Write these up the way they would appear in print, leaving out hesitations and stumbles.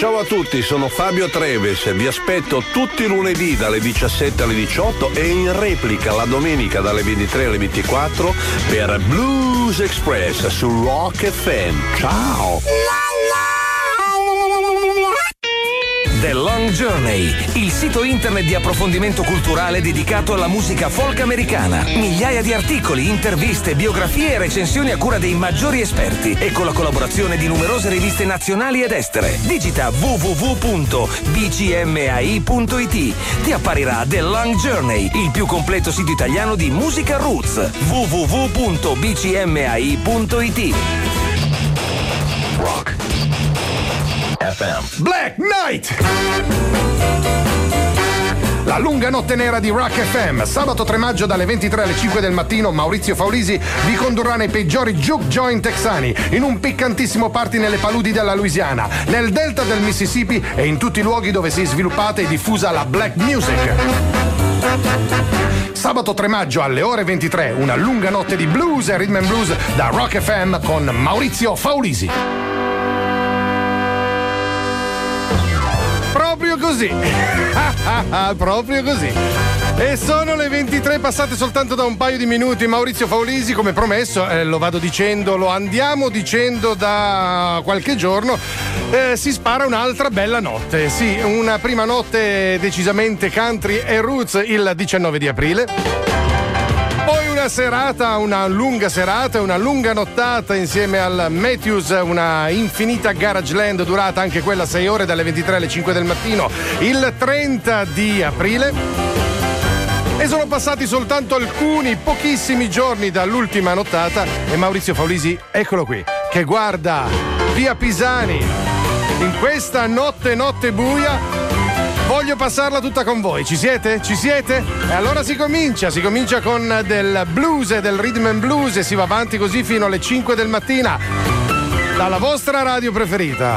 ciao a tutti, sono Fabio Treves, vi aspetto tutti i lunedì dalle 17 alle 18 e in replica la domenica dalle 23 alle 24 per Blues Express su Rock FM. Ciao! The Long Journey, il sito internet di approfondimento culturale dedicato alla musica folk americana. Migliaia di articoli, interviste, biografie e recensioni a cura dei maggiori esperti e con la collaborazione di numerose riviste nazionali ed estere. Digita www.bcmai.it. Ti apparirà The Long Journey, il più completo sito italiano di musica roots. www.bcmai.it. Rock FM. Black Knight! La lunga notte nera di Rock FM. Sabato 3 maggio dalle 23 alle 5 del mattino Maurizio Faulisi vi condurrà nei peggiori juke joint texani in un piccantissimo party nelle paludi della Louisiana, nel delta del Mississippi e in tutti i luoghi dove si è sviluppata e diffusa la black music. Sabato 3 maggio alle ore 23 una lunga notte di blues e rhythm and blues da Rock FM con Maurizio Faulisi. Proprio così. Proprio così. E sono le 23 passate soltanto da un paio di minuti. Maurizio Faulisi, come promesso, lo vado dicendo, lo andiamo dicendo da qualche giorno, si spara un'altra bella notte. Sì, una prima notte decisamente country e roots il 19 di aprile. Poi una serata, una lunga nottata insieme al Matthews, una infinita Garage Land durata anche quella 6 ore dalle 23 alle 5 del mattino il 30 di aprile. E sono passati soltanto pochissimi giorni dall'ultima nottata e Maurizio Faulisi, eccolo qui, che guarda via Pisani in questa notte buia. Voglio passarla tutta con voi. Ci siete? Ci siete? E allora si comincia con del blues e del rhythm and blues e si va avanti così fino alle 5 del mattino dalla vostra radio preferita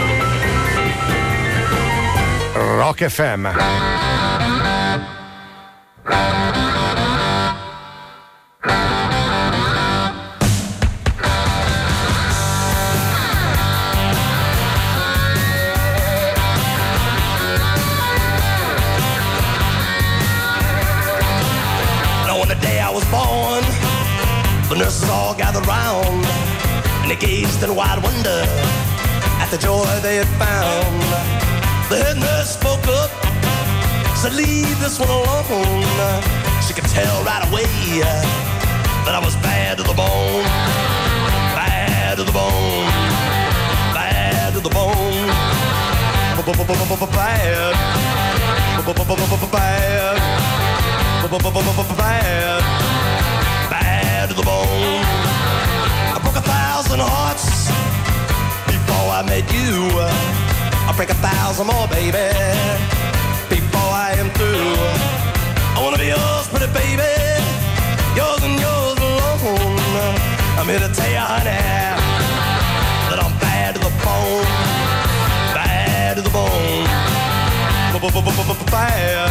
Rock FM. The nurses all gathered round, and they gazed in wide wonder at the joy they had found. The head nurse spoke up, said, "Leave this one alone." She could tell right away that I was bad to the bone, bad to the bone, bad to the bone, bad, bad, bad to the bone. I broke 1,000 hearts before I met you. I'll break 1,000 more, baby, before I am through. I wanna be yours, pretty baby, yours and yours alone. I'm here to tell you, honey, that I'm bad to the bone, bad to the bone, bad, bad,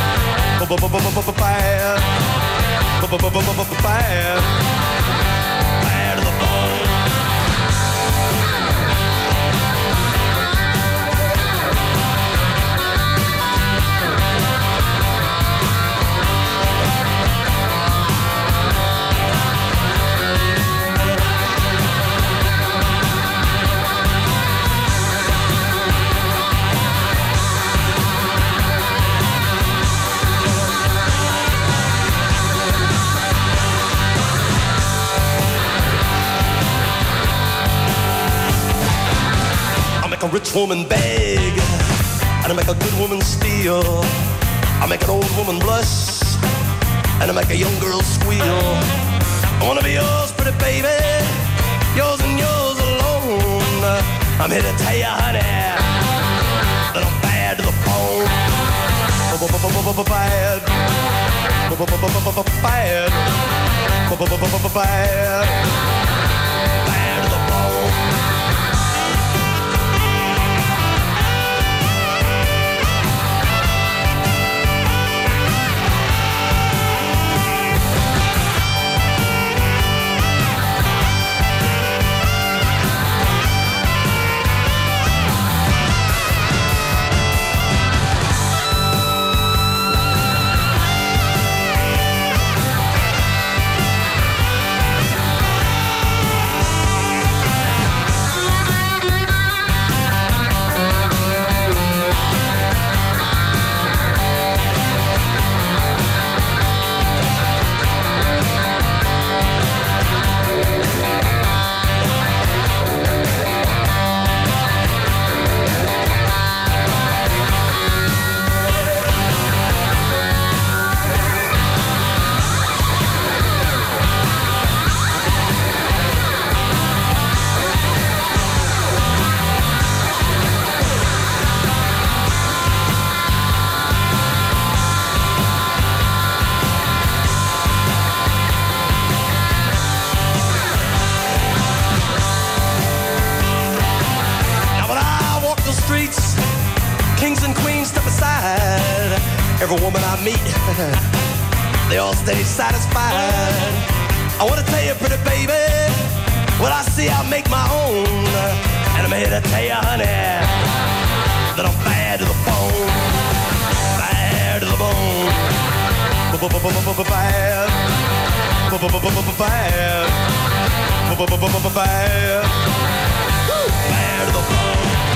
bad to the bone. A rich woman beg, and I make a good woman steal. I make an old woman blush, and I make a young girl squeal. I wanna be yours, pretty baby, yours and yours alone. I'm here to tell you, honey, that I'm bad to the bone. Bad, bad, bad, bad to the bone. every woman I meet, they all stay satisfied. I wanna tell you, pretty baby, what I see I make my own. And I'm here to tell you, honey, that I'm bad to the bone. Bad to the bone. Bad. Bad. Bad. Bad to the bone.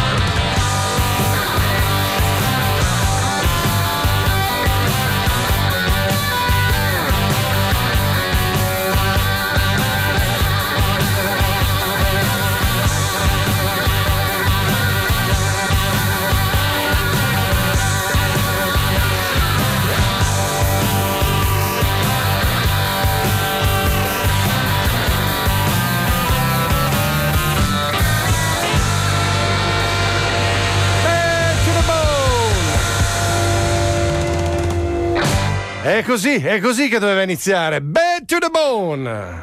È così che doveva iniziare. Bad to the bone.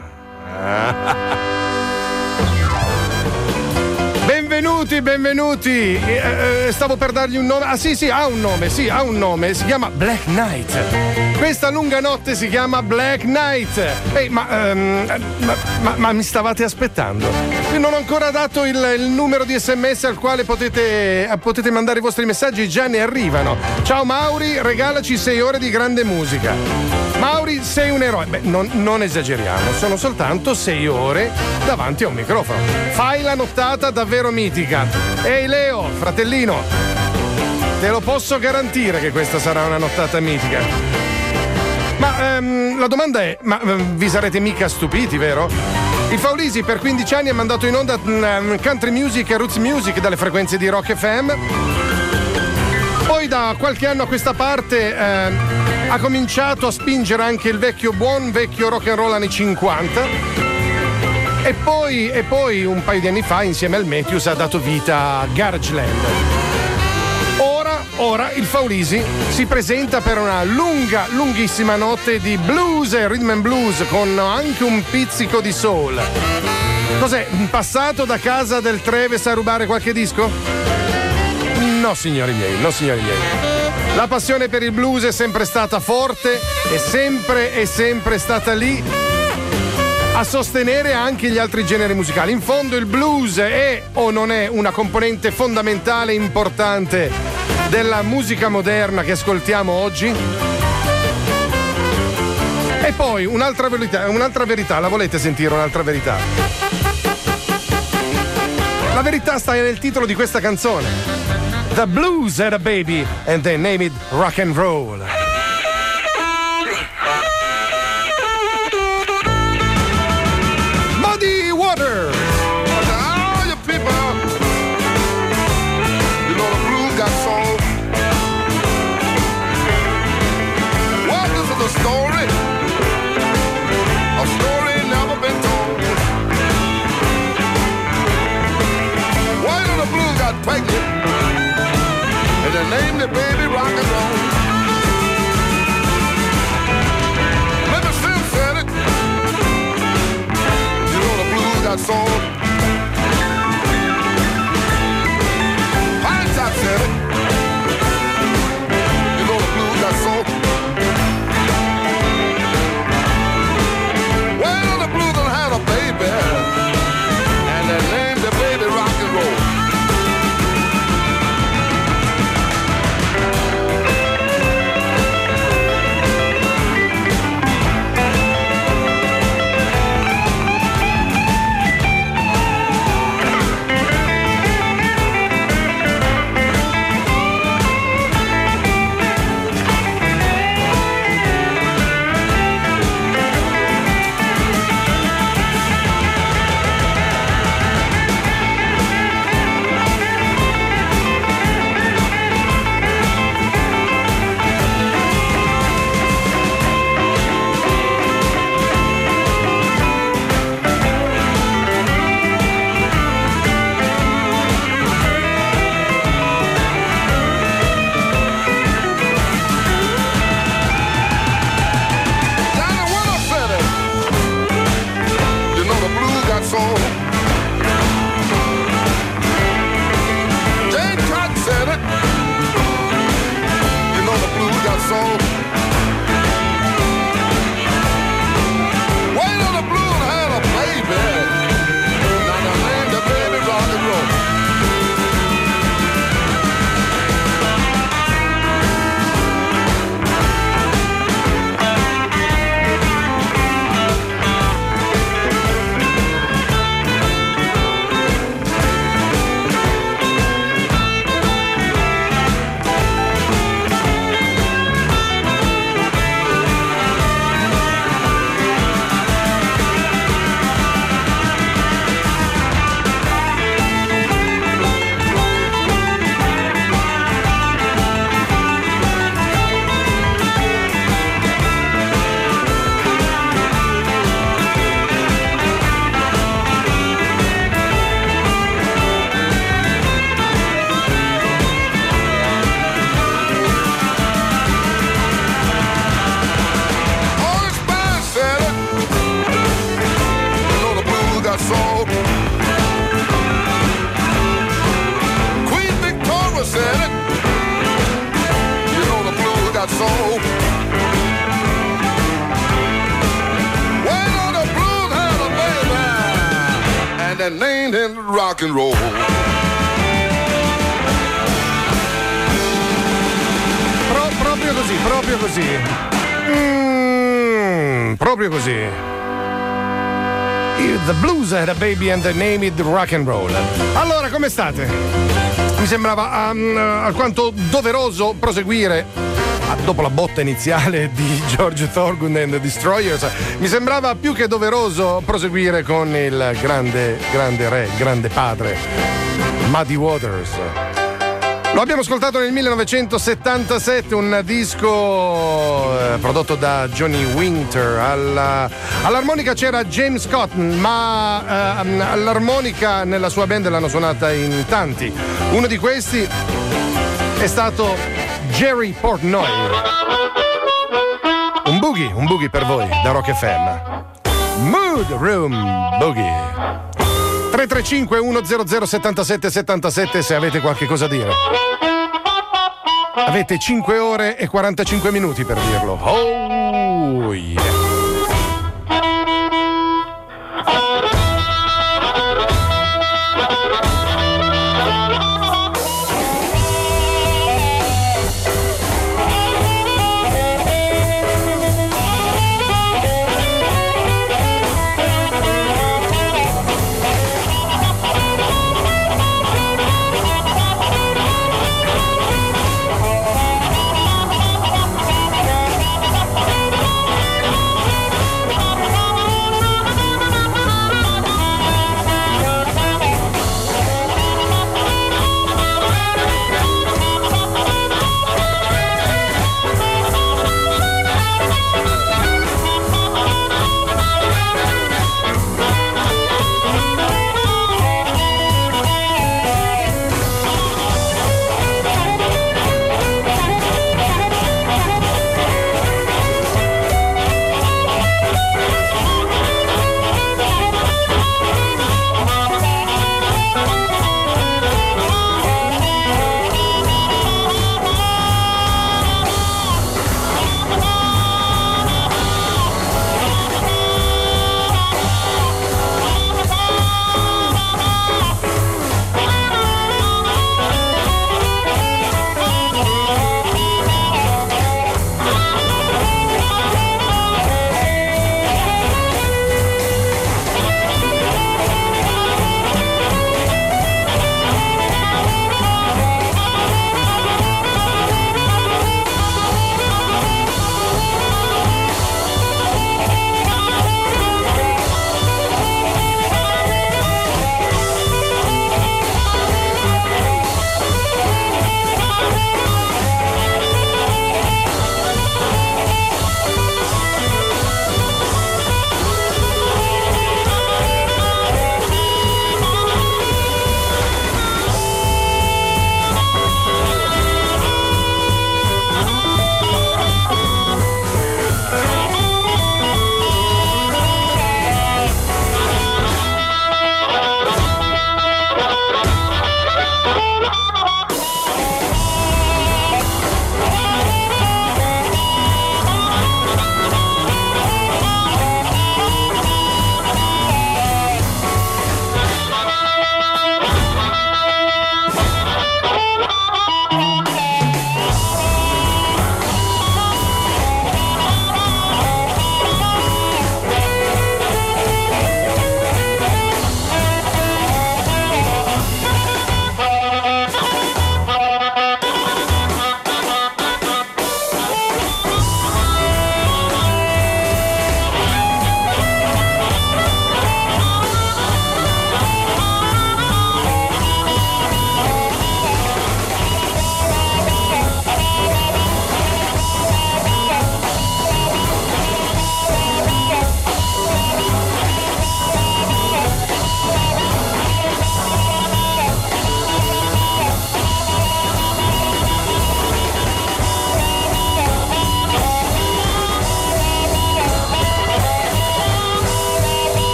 Benvenuti. Stavo per dargli un nome. Ah sì, ha un nome. Si chiama Black Knight. Questa lunga notte si chiama Black Knight. Ma mi stavate aspettando? Io non ho ancora dato il numero di SMS al quale potete mandare i vostri messaggi, già ne arrivano. Ciao Mauri, regalaci 6 ore di grande musica. Mauri, sei un eroe. Beh, non esageriamo, sono soltanto 6 ore davanti a un microfono. Fai la nottata davvero mitica. Ehi Leo, fratellino, te lo posso garantire che questa sarà una nottata mitica. Ma la domanda è, vi sarete mica stupiti, vero? Il Faulisi per 15 anni ha mandato in onda country music e roots music dalle frequenze di Rock FM. Poi da qualche anno a questa parte ha cominciato a spingere anche il buon vecchio rock and roll anni 50. E poi un paio di anni fa insieme al Matthews ha dato vita a Garageland. Ora il Faulisi si presenta per una lunghissima notte di blues e rhythm and blues con anche un pizzico di soul. Cos'è? Passato da casa del Treves a rubare qualche disco? No signori miei. La passione per il blues è sempre stata forte e sempre stata lì a sostenere anche gli altri generi musicali. In fondo il blues è o non è una componente fondamentale e importante della musica moderna che ascoltiamo oggi? E poi un'altra verità, la volete sentire un'altra verità? La verità sta nel titolo di questa canzone. The blues had a baby and they named it rock and roll. Muddy Water. All you people, you know the blues got soul. Well, this is a story never been told. One of the blues got pregnant, and they named the baby rock and roll. Let me still said it. You know the blues got soul. Pine Top said it. You know the blues got soul. Well, the blues done had a baby, and they named the baby rock and roll. that named him rock and roll. Proprio così, proprio così. Proprio così. The blues had a baby and they named it rock and roll. Allora, come state? Mi sembrava alquanto doveroso proseguire dopo la botta iniziale di George Thorogood and the Destroyers. Mi sembrava più che doveroso proseguire con il grande re, grande padre, Muddy Waters. Lo abbiamo ascoltato nel 1977, un disco prodotto da Johnny Winter. All'armonica c'era James Cotton, ma all'armonica nella sua band l'hanno suonata in tanti. Uno di questi è stato Jerry Portnoy. Un boogie per voi da Rock FM. Mood Room Boogie. 335 100 77 77 se avete qualche cosa da dire. Avete 5 ore e 45 minuti per dirlo. Oh yeah.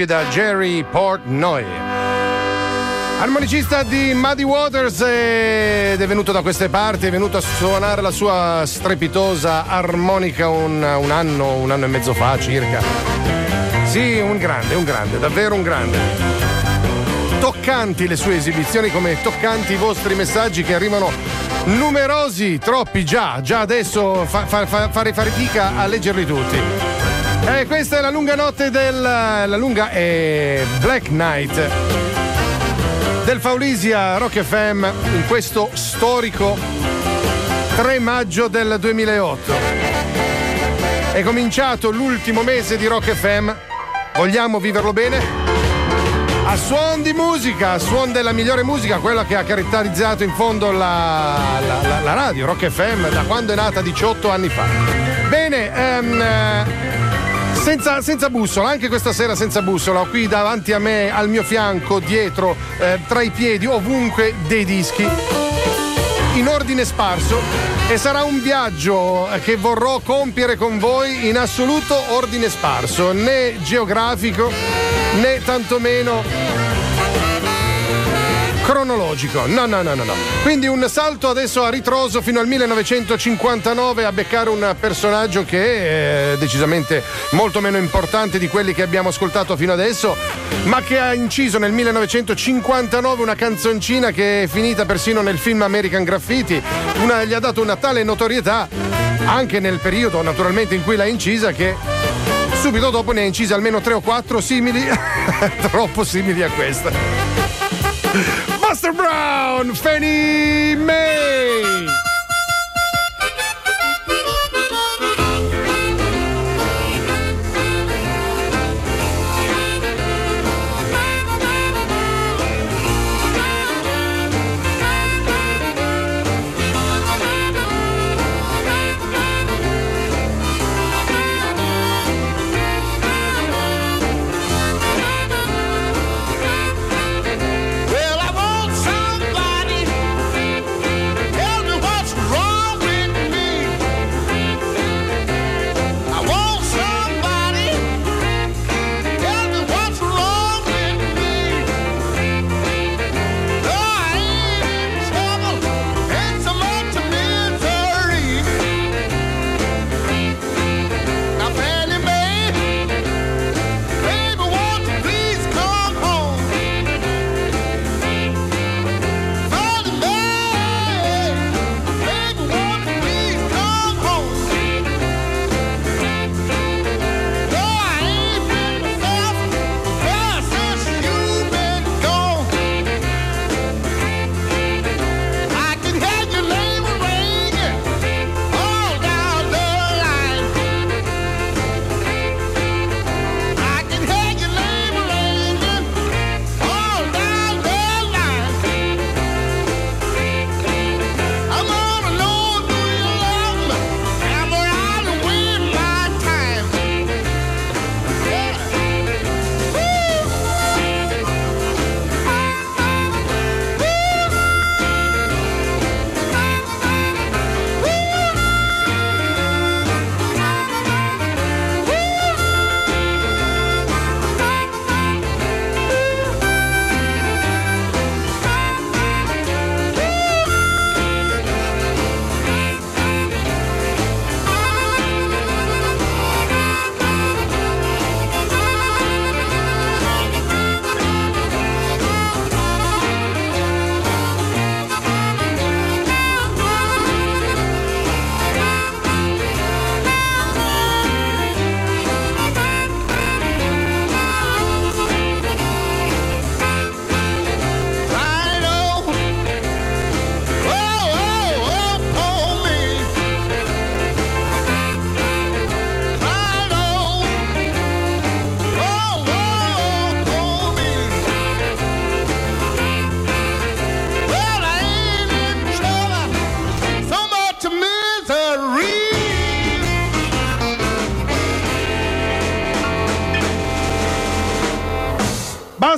proprio da Jerry Portnoy. Armonicista di Muddy Waters ed è venuto da queste parti, è venuto a suonare la sua strepitosa armonica un anno e mezzo fa circa. Sì, un grande, davvero un grande. Toccanti le sue esibizioni, come toccanti i vostri messaggi che arrivano numerosi, troppi già adesso fare fatica a leggerli tutti. Questa è la lunga notte la lunga Black Night del Faulisia Rock FM in questo storico 3 maggio del 2008. È cominciato l'ultimo mese di Rock FM, vogliamo viverlo bene? A suon di musica, a suon della migliore musica, quella che ha caratterizzato in fondo la radio Rock FM da quando è nata 18 anni fa. Bene, senza bussola, anche questa sera senza bussola, ho qui davanti a me, al mio fianco, dietro, tra i piedi, ovunque dei dischi in ordine sparso, e sarà un viaggio che vorrò compiere con voi in assoluto ordine sparso, né geografico né tantomeno cronologico, no. Quindi un salto adesso a ritroso fino al 1959 a beccare un personaggio che è decisamente molto meno importante di quelli che abbiamo ascoltato fino adesso, ma che ha inciso nel 1959 una canzoncina che è finita persino nel film American Graffiti, gli ha dato una tale notorietà anche nel periodo naturalmente in cui l'ha incisa, che subito dopo ne ha incise almeno 3 o 4 simili troppo simili a questa. Buster Brown, Fannie Mae.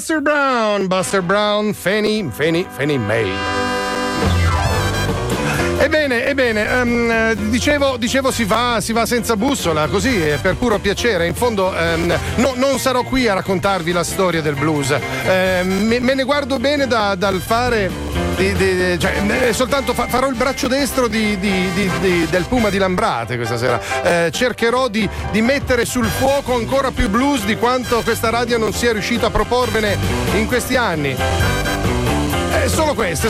Buster Brown, Fannie Mae. Ebbene, dicevo si va senza bussola, così per puro piacere. In fondo non sarò qui a raccontarvi la storia del blues. Me ne guardo bene dal fare cioè, soltanto farò il braccio destro del Puma di Lambrate questa sera. Cercherò di mettere sul fuoco ancora più blues di quanto questa radio non sia riuscita a proporvene in questi anni. Solo queste.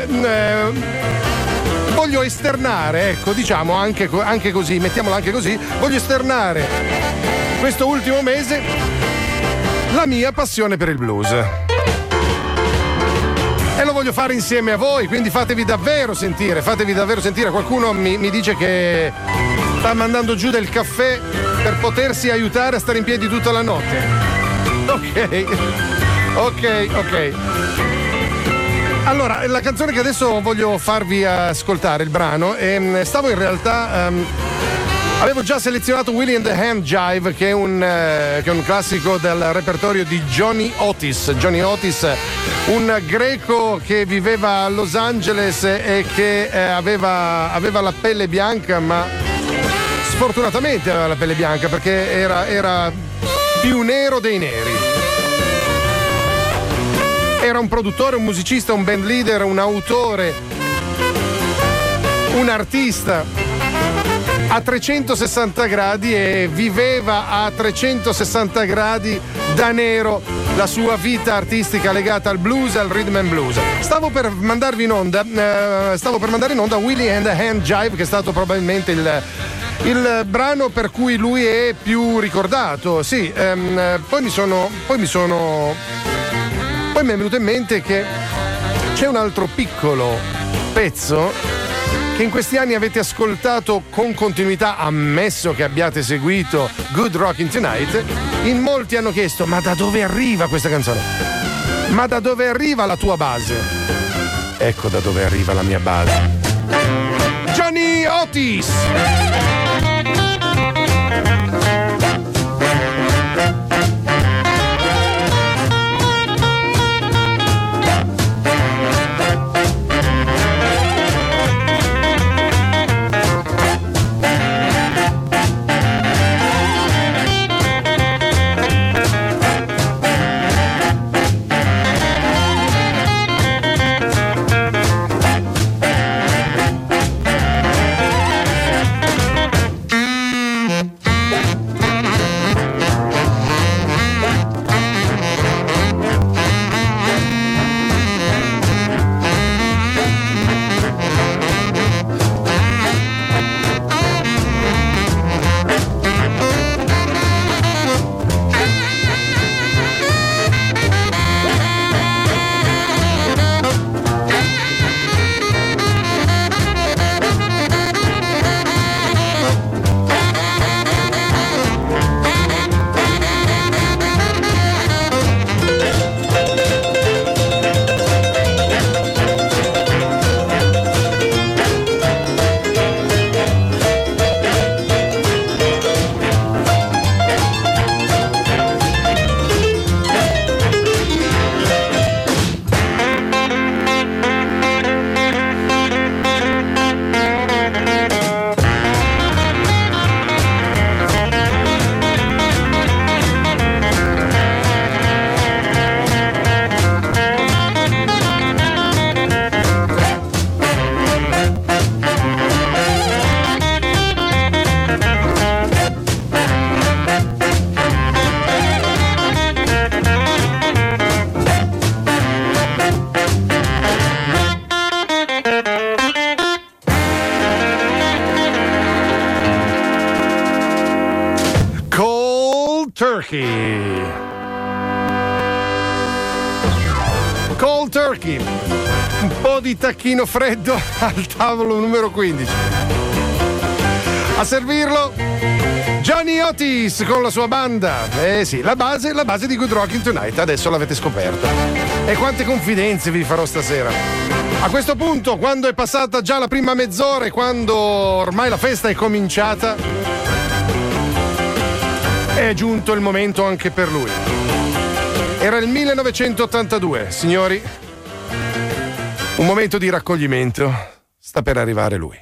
Voglio esternare, ecco, diciamo anche così, mettiamola anche così, voglio esternare questo ultimo mese la mia passione per il blues. E lo voglio fare insieme a voi, quindi fatevi davvero sentire. Qualcuno mi dice che sta mandando giù del caffè per potersi aiutare a stare in piedi tutta la notte. Ok. Allora, la canzone che adesso voglio farvi ascoltare, il brano, stavo in realtà avevo già selezionato Willie and the Hand Jive, che è un classico del repertorio di Johnny Otis. Johnny Otis, un greco che viveva a Los Angeles e che aveva la pelle bianca, ma sfortunatamente aveva la pelle bianca perché era più nero dei neri. Era un produttore, un musicista, un band leader, un autore, un artista a 360 gradi e viveva a 360 gradi da nero la sua vita artistica legata al blues, al rhythm and blues. Stavo per mandarvi in onda Willie and the Hand Jive, che è stato probabilmente il brano per cui lui è più ricordato. Sì, poi mi è venuto in mente che c'è un altro piccolo pezzo che in questi anni avete ascoltato con continuità, ammesso che abbiate seguito Good Rockin' Tonight. In molti hanno chiesto: ma da dove arriva questa canzone? Ma da dove arriva la tua base? Ecco da dove arriva la mia base. Johnny Otis! Cold Turkey, un po' di tacchino freddo al tavolo numero 15. A servirlo Johnny Otis con la sua banda. Sì, la base di Good Rockin' Tonight, adesso l'avete scoperta. E quante confidenze vi farò stasera. A questo punto, quando è passata già la prima mezz'ora e quando ormai la festa è cominciata, è giunto il momento anche per lui. Era il 1982, signori. Un momento di raccoglimento. sta per arrivare lui.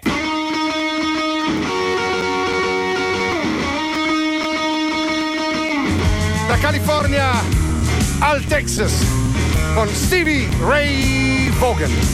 Da California al Texas con Stevie Ray Vaughan.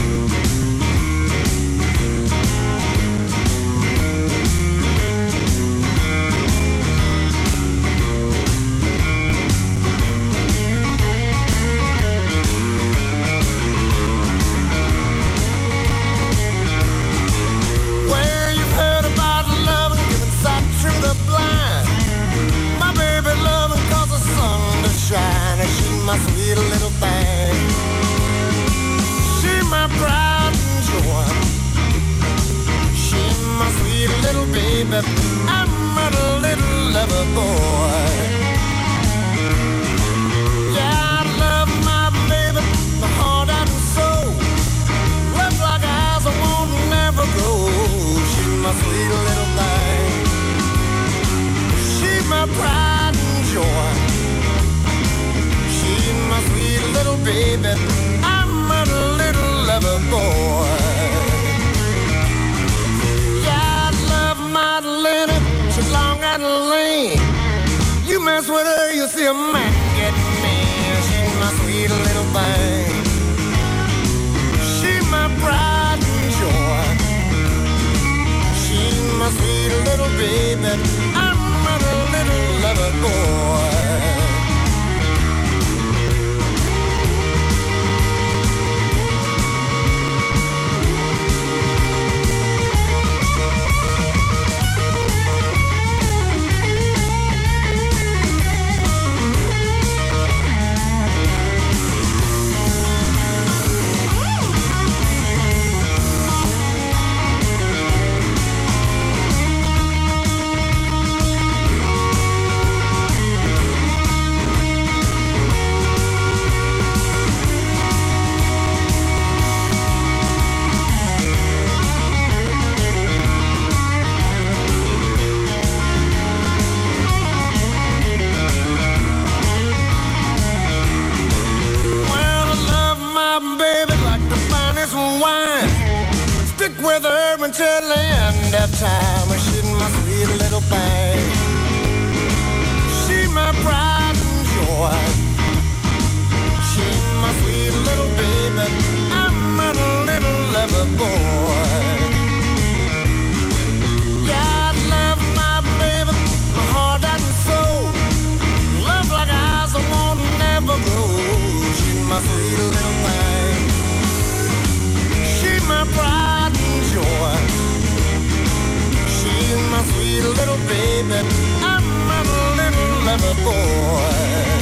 My sweet little thing, she my pride and joy. She my sweet little baby, I'm a little lover boy. Yeah, I love my baby, my heart and soul. Love like eyes I won't never go. She my sweet little thing, she my pride and joy. My sweet little baby, I'm a little lover boy. Yeah, I love my Lenny, she's long and lean. You mess with her, you see a man get me. She's my sweet little thing. She's my pride and joy. She's my sweet little baby, I'm a little lover boy. With her until the end of time. She's my sweet little thing. She's my pride and joy. She's my sweet little baby. I'm a little lover boy. Yeah, I love my baby, my heart and soul. Love like eyes I won't never grow. She's my sweet little thing. She's my pride and joy. She's my sweet little baby. I'm a little lover boy.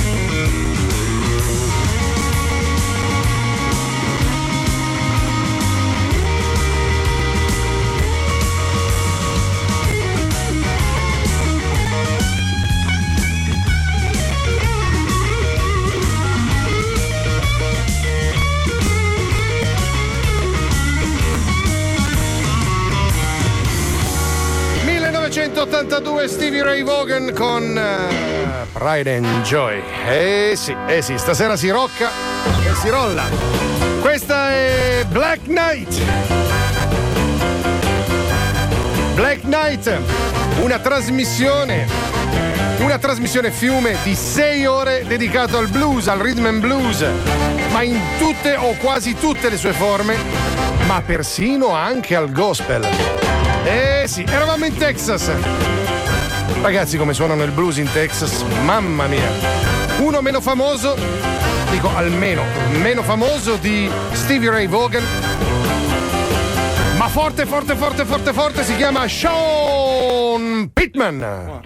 Stevie Ray Vaughan con Pride and Joy. Sì, stasera si rocca e si rolla. Questa è Black Knight. Black Knight, una trasmissione fiume di 6 ore dedicato al blues, al rhythm and blues, ma in tutte o quasi tutte le sue forme, ma persino anche al gospel. Sì, eravamo in Texas. Ragazzi, come suonano il blues in Texas, mamma mia. Uno meno famoso, dico almeno meno famoso di Stevie Ray Vaughan, ma forte, si chiama Sean Pittman.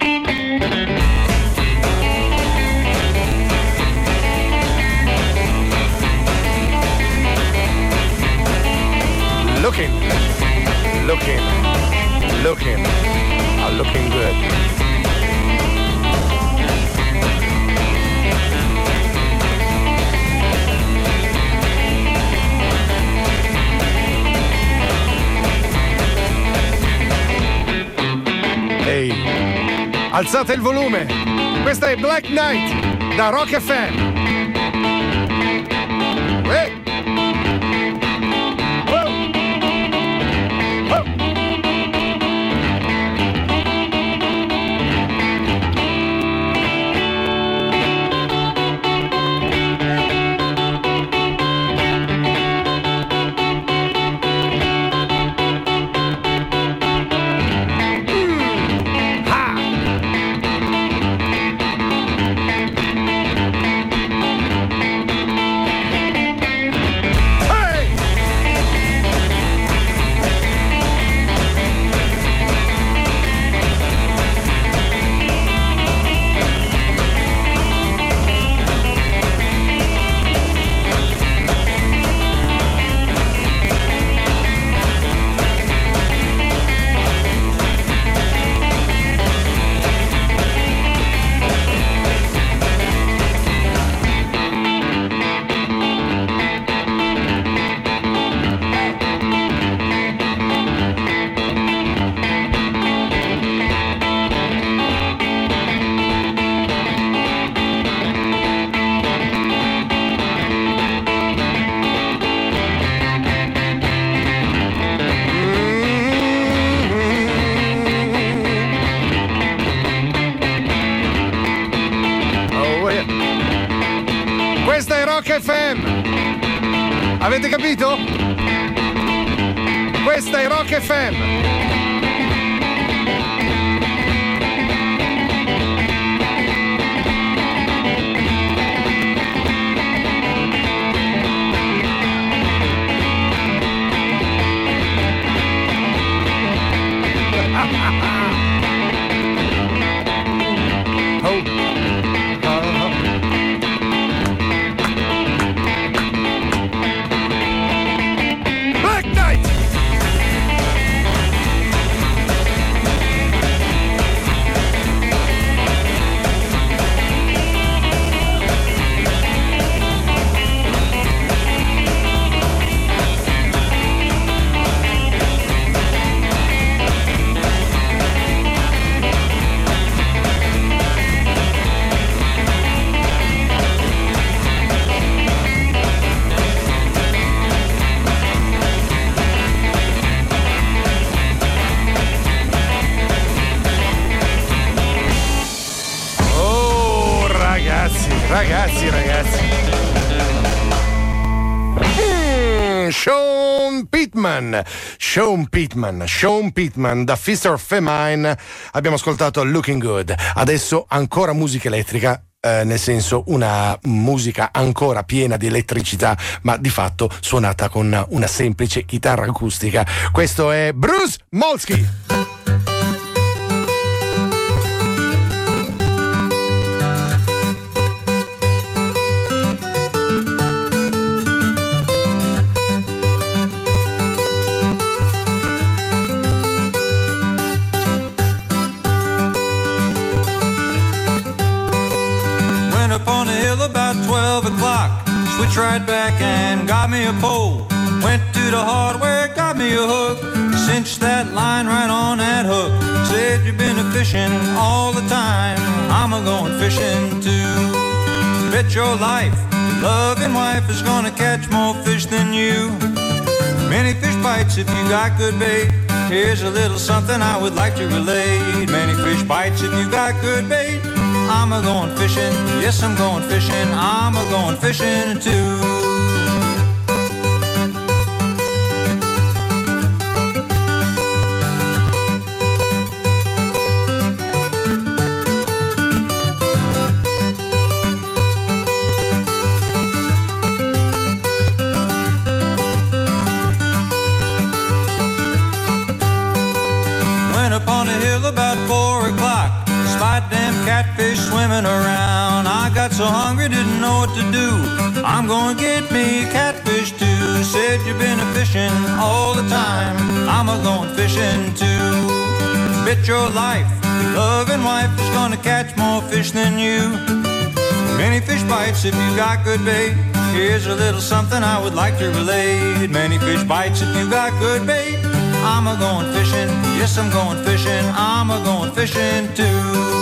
Looking good. Ehi, alzate il volume. Questa è Black Knight da Rock FM. Questa è Rock FM. Avete capito? Questa è Rock FM. Sean Pittman da Fist of Femine. Abbiamo ascoltato Looking Good. Adesso ancora musica elettrica, nel senso una musica ancora piena di elettricità, ma di fatto suonata con una semplice chitarra acustica. Questo è Bruce Molsky. About 12 o'clock, switched right back and got me a pole. Went to the hardware, got me a hook, cinched that line right on that hook. Said you've been a fishing all the time, I'm a going fishing too. Bet your life, your loving wife is gonna catch more fish than you. Many fish bites if you got good bait. Here's a little something I would like to relate. Many fish bites if you got good bait. I'm a going fishing, yes I'm going fishing, I'm a going fishing too. Went up on a hill about 4 o'clock, spied them catfish swimming around. I got so hungry, didn't know what to do. I'm gonna get me a catfish too. Said you've been a fishing all the time, I'm a going fishing too. Bet your life, your loving wife is gonna catch more fish than you. Many fish bites if you got good bait. Here's a little something I would like to relate. Many fish bites if you got good bait. I'm a going fishing, yes I'm going fishing, I'm a going fishing too.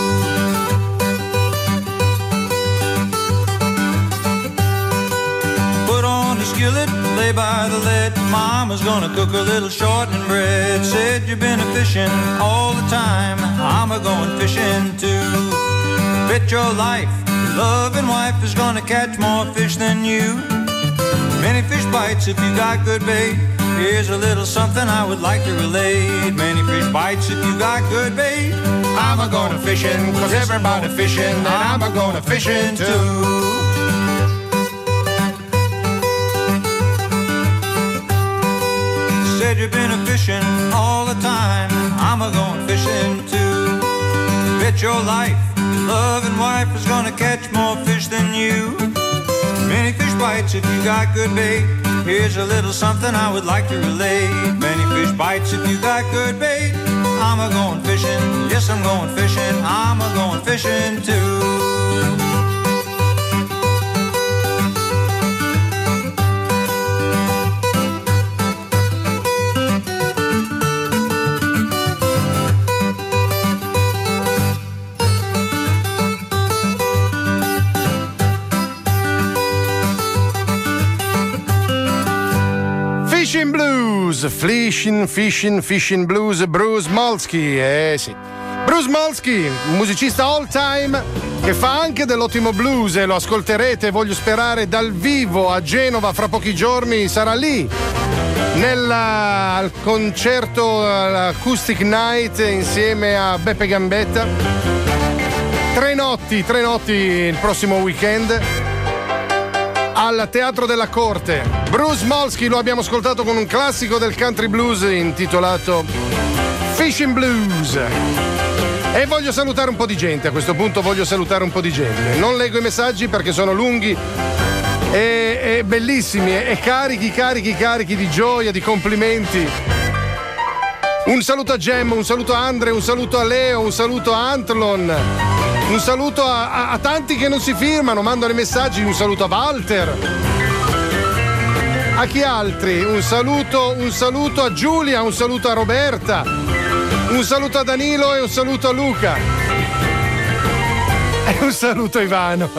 Skillet, lay by the lead. Mama's gonna cook a little shortening bread. Said you've been a fishing all the time, I'm a going fishing too. Bet your life, your loving wife is gonna catch more fish than you. Many fish bites if you got good bait. Here's a little something I would like to relate. Many fish bites if you got good bait. I'm a going fishing, cause everybody fishing, and I'm a going fishing too. Said you've been a fishing all the time, I'm a going fishing too. Bet your life, your loving wife is gonna catch more fish than you. Many fish bites if you got good bait. Here's a little something I would like to relate. Many fish bites if you got good bait. I'm a going fishing, yes I'm going fishing, I'm a going fishing too. Fishing Blues, Fishing Blues, Bruce Molsky, sì. Bruce Molsky, un musicista all time che fa anche dell'ottimo blues e lo ascolterete, voglio sperare, dal vivo a Genova fra pochi giorni, sarà lì al concerto Acoustic Night insieme a Beppe Gambetta. Tre notti il prossimo weekend al Teatro della Corte. Bruce Molsky lo abbiamo ascoltato con un classico del country blues intitolato Fishing Blues. E voglio salutare un po' di gente, a questo punto non leggo i messaggi perché sono lunghi e bellissimi e carichi di gioia, di complimenti. Un saluto a Gem, un saluto a Andre, un saluto a Leo, un saluto a Antlon, un saluto a tanti che non si firmano, mandano i messaggi, un saluto a Walter. A chi altri? Un saluto a Giulia, un saluto a Roberta, un saluto a Danilo e un saluto a Luca. E un saluto a Ivano.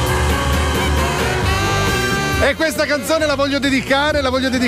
E questa canzone la voglio dedicare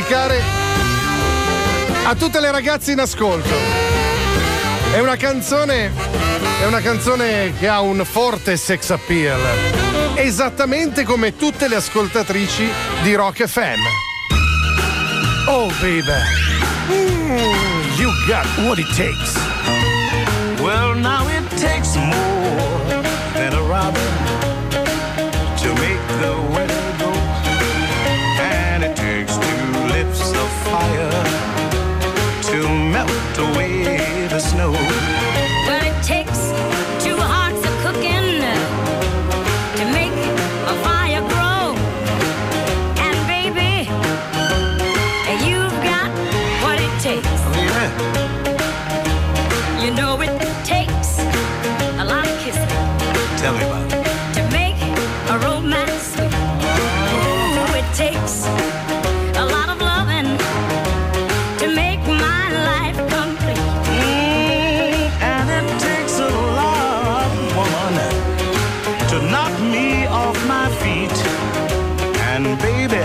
a tutte le ragazze in ascolto. È una canzone che ha un forte sex appeal, esattamente come tutte le ascoltatrici di Rock FM. Oh baby, you got what it takes. Well, now it takes more than a robin to make the weather go, and it takes two lips of fire to melt away the snow. Well, it takes two hearts of cooking to make a fire grow, and baby, you've got what it takes. Oh, yeah. You know it takes a lot of kissing. Tell me about it. To make a romance sweet. Ooh, it takes a lot of loving to make my life complete. And it takes a lot, woman, to knock me off my feet. And baby,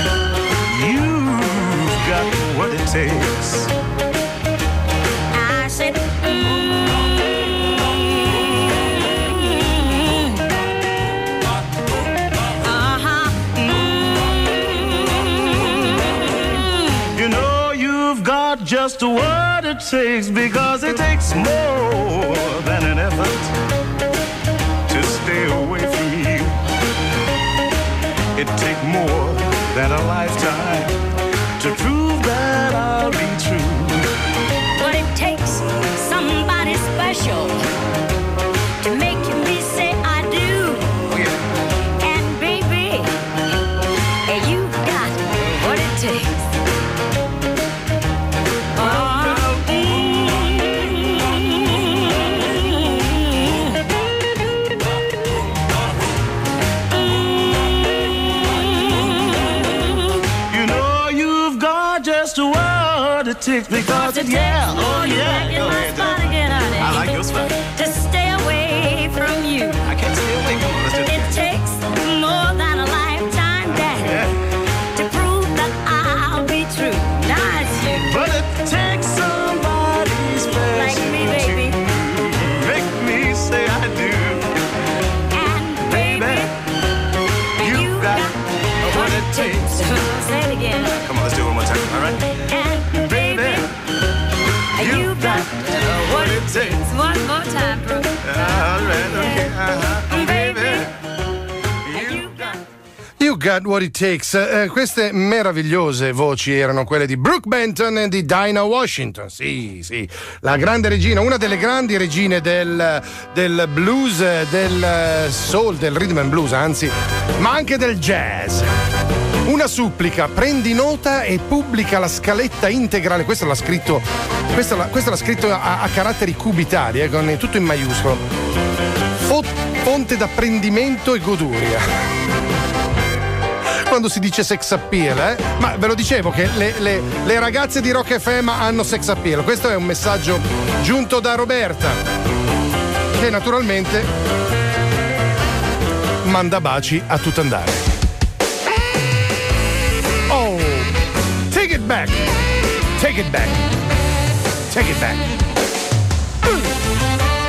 you've got what it takes. I said, You know you've got just what it takes, because it takes more than an effort to stay away from you. It takes more than a lifetime to prove that I'll be true. but it takes somebody special to make me say I do. Oh, yeah. And baby, you got what it takes. You know you've got just what it takes, because it, yeah, oh yeah, In my spot again, honey. I like your spot. To stay away from you. I can't stay away. Come on, let's do it. It takes more than a lifetime, Daddy, Yeah. to prove that I'll be true. Now it's you. But it takes somebody special Like me, baby. to make me say I do. And baby, You've got what it takes. Say it again. Come on, let's do it one more time, all right? And baby, you've got what it takes. One more time, bro. All right, okay, Baby, You've got. You got what it takes. Queste meravigliose voci erano quelle di Brooke Benton e di Dinah Washington. Sì, la grande regina, una delle grandi regine del blues, del soul, del rhythm and blues, anzi, ma anche del jazz. Una supplica, prendi nota e pubblica la scaletta integrale. Questo l'ha scritto a caratteri cubitali, con tutto in maiuscolo. Fonte d'apprendimento e goduria. Quando si dice sex appeal, ma ve lo dicevo che le ragazze di Rock FM hanno sex appeal. Questo è un messaggio giunto da Roberta, che naturalmente manda baci a tutto andare. Oh, take it back, take it back, take it back.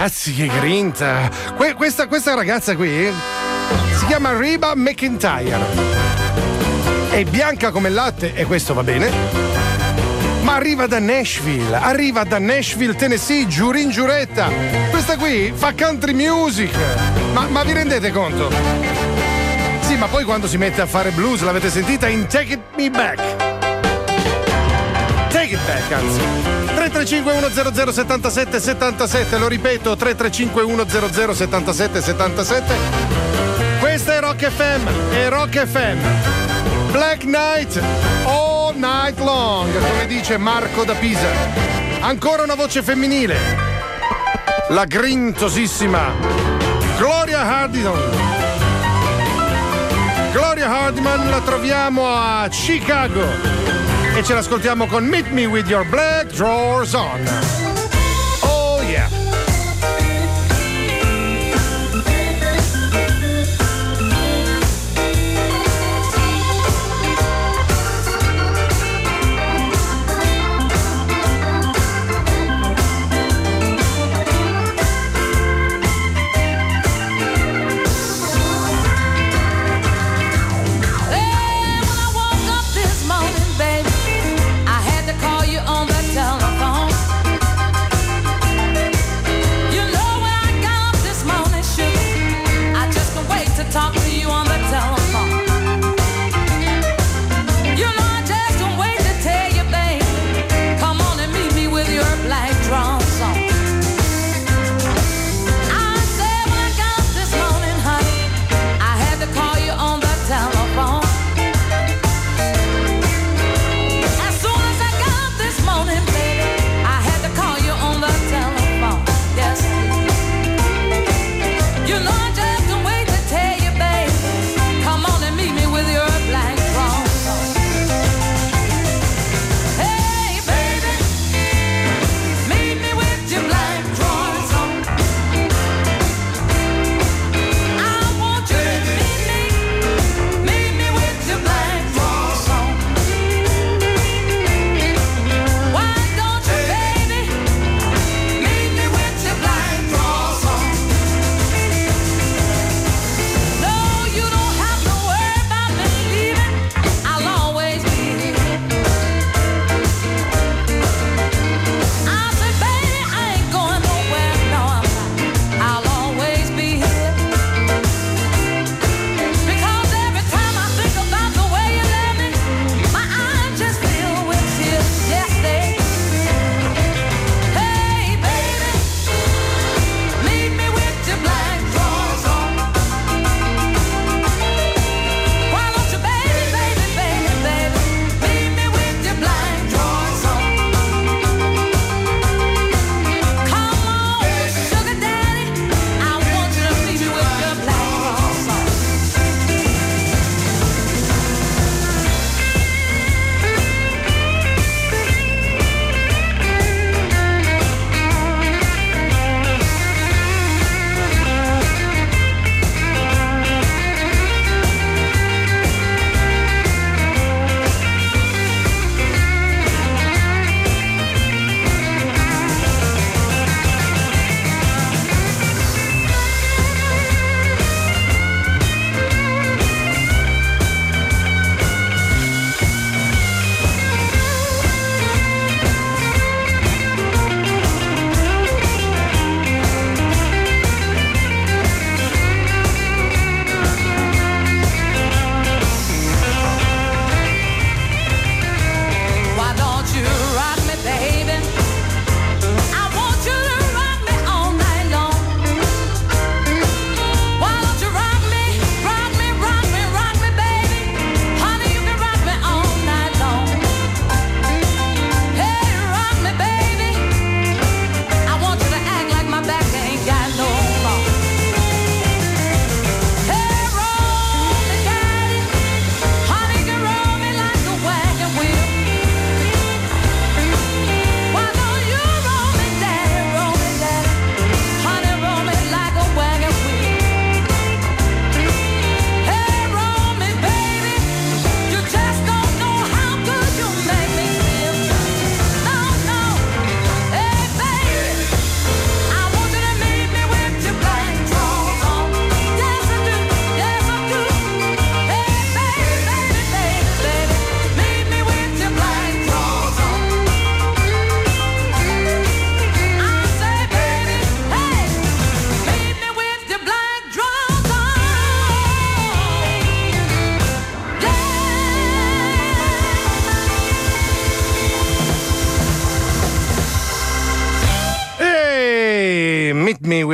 ragazzi, che grinta. Questa ragazza qui si chiama Reba McEntire. È bianca come il latte e questo va bene. Ma arriva da Nashville, Tennessee, giura in giuretta. Questa qui fa country music. Ma vi rendete conto? Sì, ma poi quando si mette a fare blues, l'avete sentita in Take It Back, anzi. 335 100 77 77, lo ripeto, 335 100 77 77. Questa è Rock FM. Black Night, all night long, come dice Marco da Pisa. Ancora una voce femminile, la grintosissima Gloria Hardiman la troviamo a Chicago e ce l'ascoltiamo con Meet Me With Your Black Drawers On. Oh yeah. On the telephone.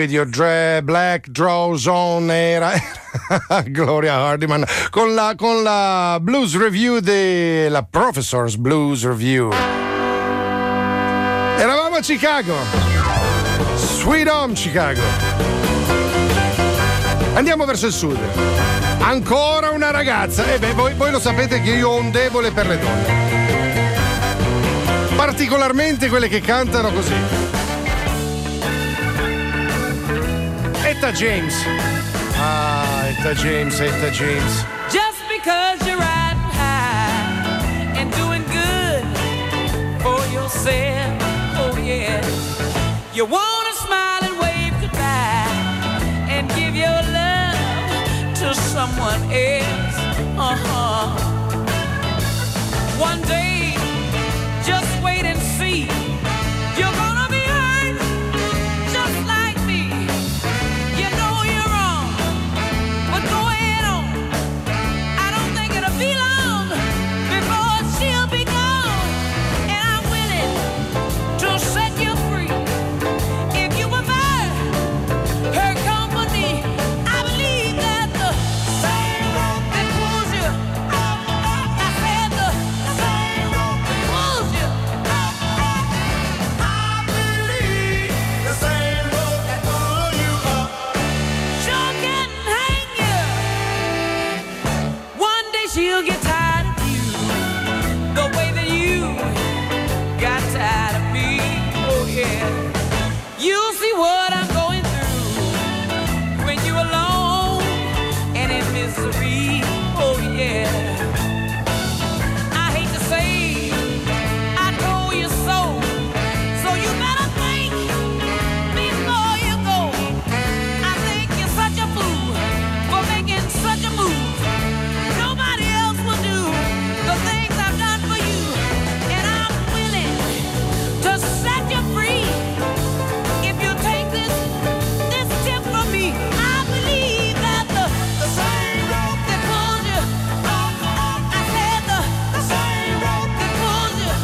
Radio, Black Draw Zone era Gloria Hardiman con la Blues Review della Professor's Blues Review. Eravamo a Chicago, Sweet Home Chicago. Andiamo verso il sud. Ancora una ragazza. Voi lo sapete che io ho un debole per le donne, particolarmente quelle che cantano così. Etta James. Etta James. Just because you're riding high and doing good for yourself, oh yeah. You wanna smile and wave goodbye and give your love to someone else. One day, just wait and see. You're gonna be hurt just like me. You know you're wrong, but go ahead on. I don't think it'll be long before she'll be gone, and I'm willing to set you free. If you prefer her company, I believe that the same rope that pulls you, I said the same rope that pulls you. I believe the same rope that pulls you up sure can hang you. One day she'll get tired of you, the way that you got tired of me. Oh yeah, you'll see what I'm going through when you're alone and in misery. Oh yeah, I hate to say I told you so, so you better think before you go. I think you're such a fool for making such a move. Nobody else will do the things I've done for you, and I'm willing to set you free. If you take this tip from me, I believe that the same rope that pulls you, I said the same rope that pulls you,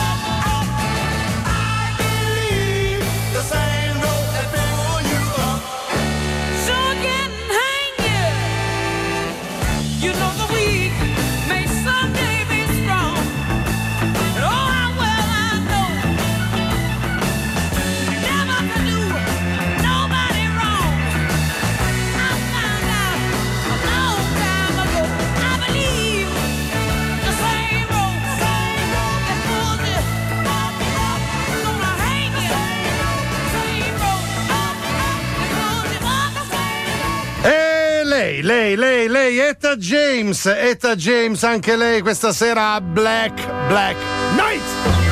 I believe the same rope that pulls you up sure can hang you. You know the weak may someday be strong, and oh how well I know you never can do nobody wrong. I found out a long time ago. I believe the same rope that pulls you gonna hang you. Same rope that pulls you up. E lei, Etta James, anche lei questa sera a Black Night.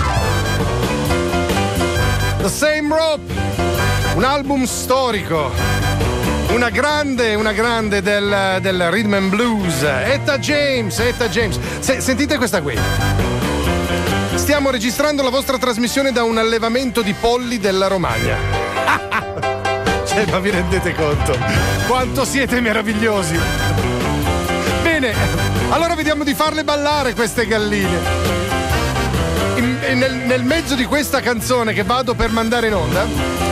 The Same Rope, un album storico, una grande del rhythm and blues. Etta James. Sentite questa qui. Stiamo registrando la vostra trasmissione da un allevamento di polli della Romagna. Ma vi rendete conto quanto siete meravigliosi? Bene, allora vediamo di farle ballare queste galline. Nel mezzo di questa canzone che vado per mandare in onda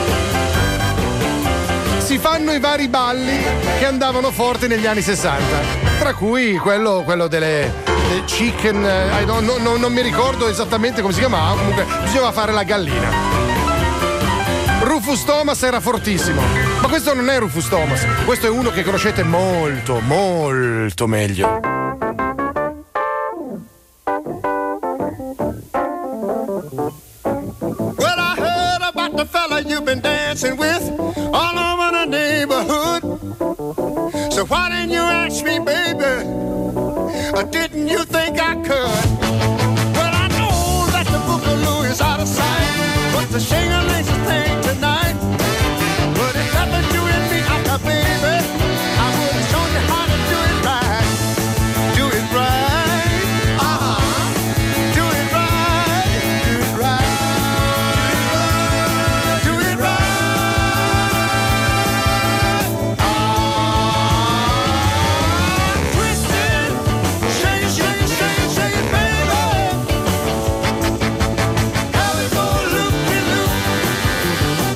si fanno i vari balli che andavano forte negli anni 60, tra cui quello delle chicken, non mi ricordo esattamente come si chiamava, comunque bisognava fare la gallina. Rufus Thomas era fortissimo, ma questo non è Rufus Thomas, questo è uno che conoscete molto meglio. Well, I heard about the fella you've been dancing with all over the neighborhood. So why didn't you ask me, baby? Or didn't you think I could? Well, I know that the Boogaloo is out of sight, but the shingling is a thing tonight. But if that was you and me, baby, I would have shown you how to do it right. Do it right. Do it right. Do it right. Do it right. Twist it. Shake it, shake it, shake it, shake it, baby. Have it go loop-de-loop.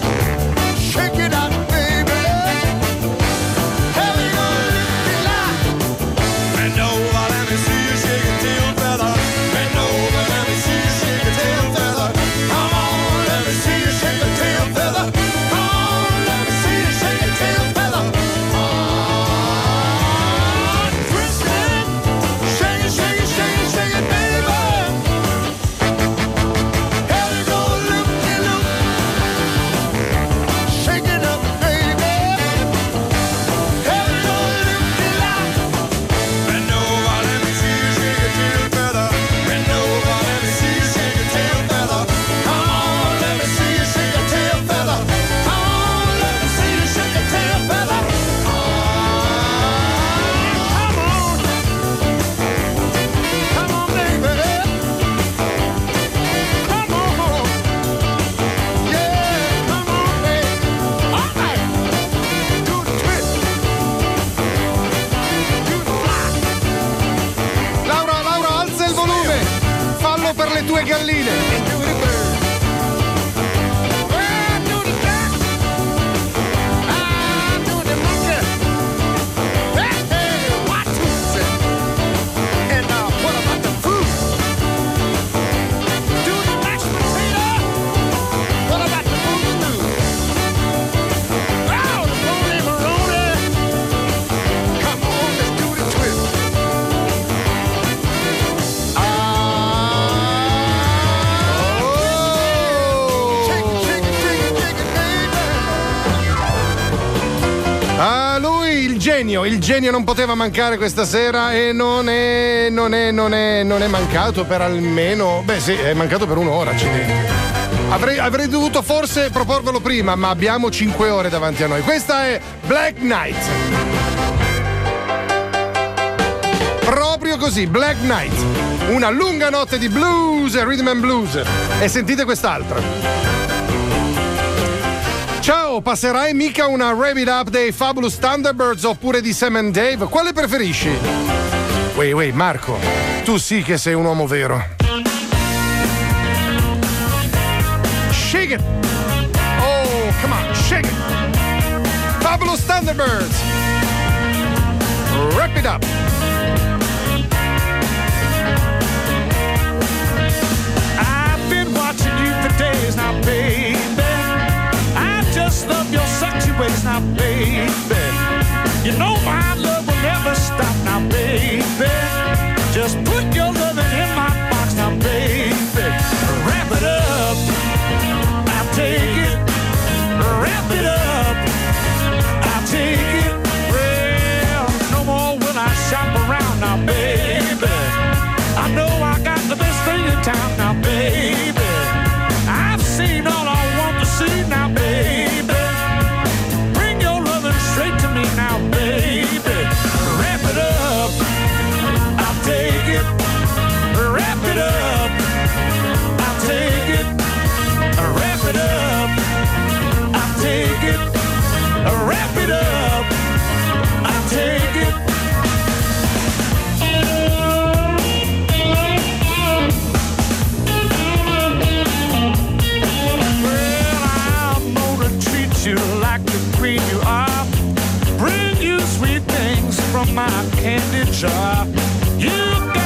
due galline. Il genio non poteva mancare questa sera e non è mancato per almeno. Beh sì, è mancato per un'ora, accidenti. Avrei dovuto forse proporvelo prima, ma abbiamo 5 ore davanti a noi. Questa è Black Knight. Proprio così, Black Knight. Una lunga notte di blues e rhythm and blues. E sentite quest'altra. Ciao, passerai mica una Wrap It Up dei Fabulous Thunderbirds oppure di Sam and Dave? Quale preferisci? Wait, Marco, tu sì che sei un uomo vero. Shake it! Oh, come on, shake it! Fabulous Thunderbirds! Wrap It Up! I've been watching you for days now, baby. Just love your sexy ways now, baby. You know my love will never stop now, baby. Just put your loving in my box now, baby. Wrap it up, I'll take it. Wrap it up, I'll take it. Well, no more will I shop around now, baby. I know I got the best thing in town now, baby. I've seen all I want to see now, baby. Straight to me now, baby. Wrap it up, I'll take it. Wrap it up, I'll take it. Wrap it up, I'll take it. Wrap it up, I'll take it. Well, I'm gonna treat you like the queen you are. Bring you sweet things from my candy jar. You got